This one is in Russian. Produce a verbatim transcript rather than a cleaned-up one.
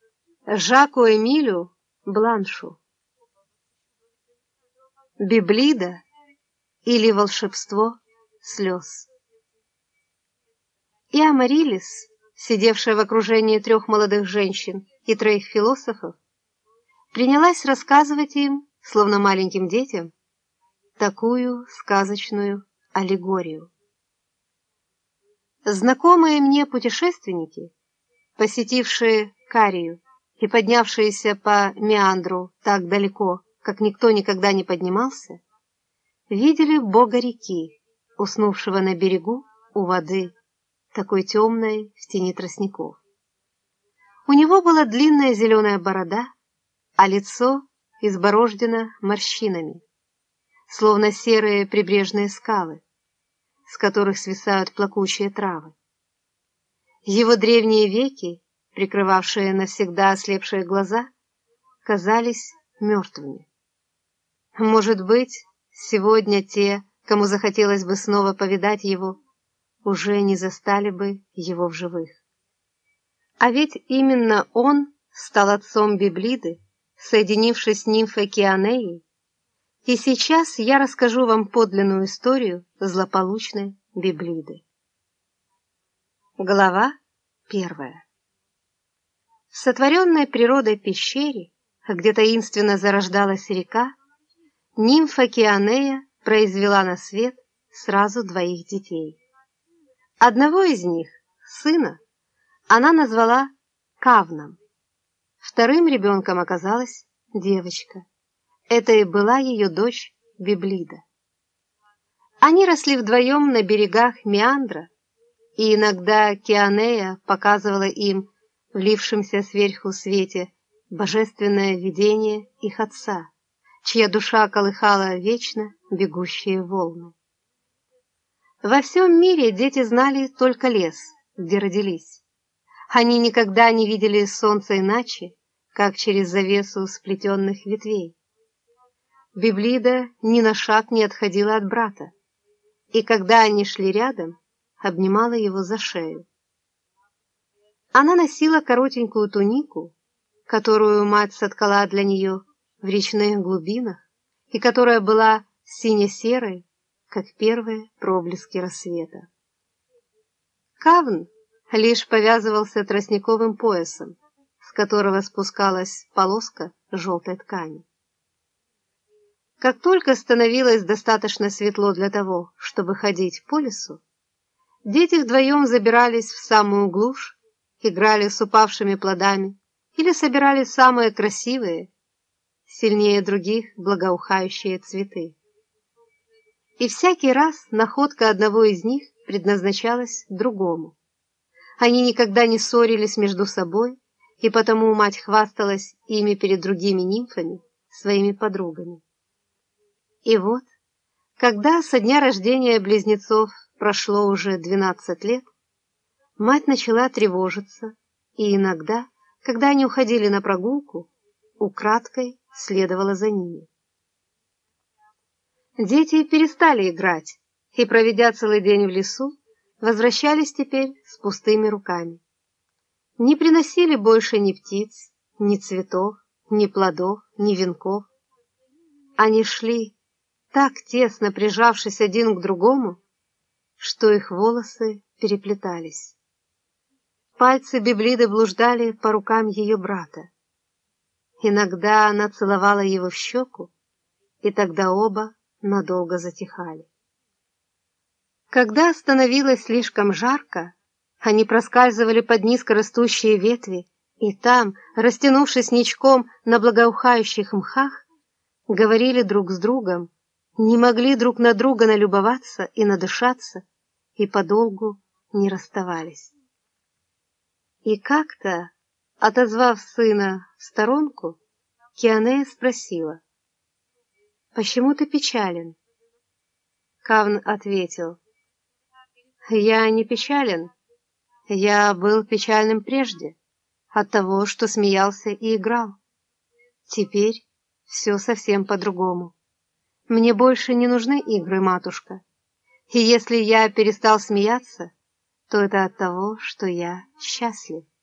Жаку Эмилю Бланшу. Библида или волшебство слез. И Амарилис, сидевшая в окружении трех молодых женщин и троих философов, принялась рассказывать им, словно маленьким детям, такую сказочную аллегорию. Знакомые мне путешественники, посетившие Карию и поднявшиеся по меандру так далеко, как никто никогда не поднимался, видели бога реки, уснувшего на берегу у воды, такой темной в тени тростников. У него была длинная зеленая борода, а лицо изборождено морщинами, словно серые прибрежные скалы, с которых свисают плакучие травы. Его древние веки, прикрывавшие навсегда ослепшие глаза, казались мертвыми. Может быть, сегодня те, кому захотелось бы снова повидать его, уже не застали бы его в живых. А ведь именно он стал отцом Библиды, соединившись с нимфой Кианеей, и сейчас я расскажу вам подлинную историю злополучной Библиды. Глава первая. В сотворенной природой пещере, где таинственно зарождалась река, нимфа Кианея произвела на свет сразу двоих детей. Одного из них, сына, она назвала Кавном. Вторым ребенком оказалась девочка. Это и была ее дочь Библида. Они росли вдвоем на берегах меандра, и иногда Кианея показывала им в лившемся сверху свете божественное видение их отца, чья душа колыхала вечно бегущие волны. Во всем мире дети знали только лес, где родились. Они никогда не видели солнца иначе, как через завесу сплетенных ветвей. Библида ни на шаг не отходила от брата, и когда они шли рядом, обнимала его за шею. Она носила коротенькую тунику, которую мать соткала для нее в речных глубинах, и которая была сине-серой, как первые проблески рассвета. Кавн лишь повязывался тростниковым поясом, с которого спускалась полоска желтой ткани. Как только становилось достаточно светло для того, чтобы ходить по лесу, дети вдвоем забирались в самую глушь, играли с упавшими плодами или собирали самые красивые, сильнее других благоухающие цветы. И всякий раз находка одного из них предназначалась другому. Они никогда не ссорились между собой, и потому мать хвасталась ими перед другими нимфами, своими подругами. И вот, когда со дня рождения близнецов прошло уже двенадцать лет, мать начала тревожиться, и иногда, когда они уходили на прогулку, украдкой следовала за ними. Дети перестали играть, и, проведя целый день в лесу, возвращались теперь с пустыми руками. Не приносили больше ни птиц, ни цветов, ни плодов, ни венков. Они шли, так тесно прижавшись один к другому, что их волосы переплетались. Пальцы Библиды блуждали по рукам ее брата. Иногда она целовала его в щеку, и тогда оба надолго затихали. Когда становилось слишком жарко, они проскальзывали под низкорастущие ветви, и там, растянувшись ничком на благоухающих мхах, говорили друг с другом, не могли друг на друга налюбоваться и надышаться, и подолгу не расставались. И как-то, отозвав сына в сторонку, Кианея спросила: «Почему ты печален?» Кавн ответил: «Я не печален. Я был печальным прежде, от того, что смеялся и играл. Теперь все совсем по-другому. Мне больше не нужны игры, матушка. И если я перестал смеяться, то это от того, что я счастлив».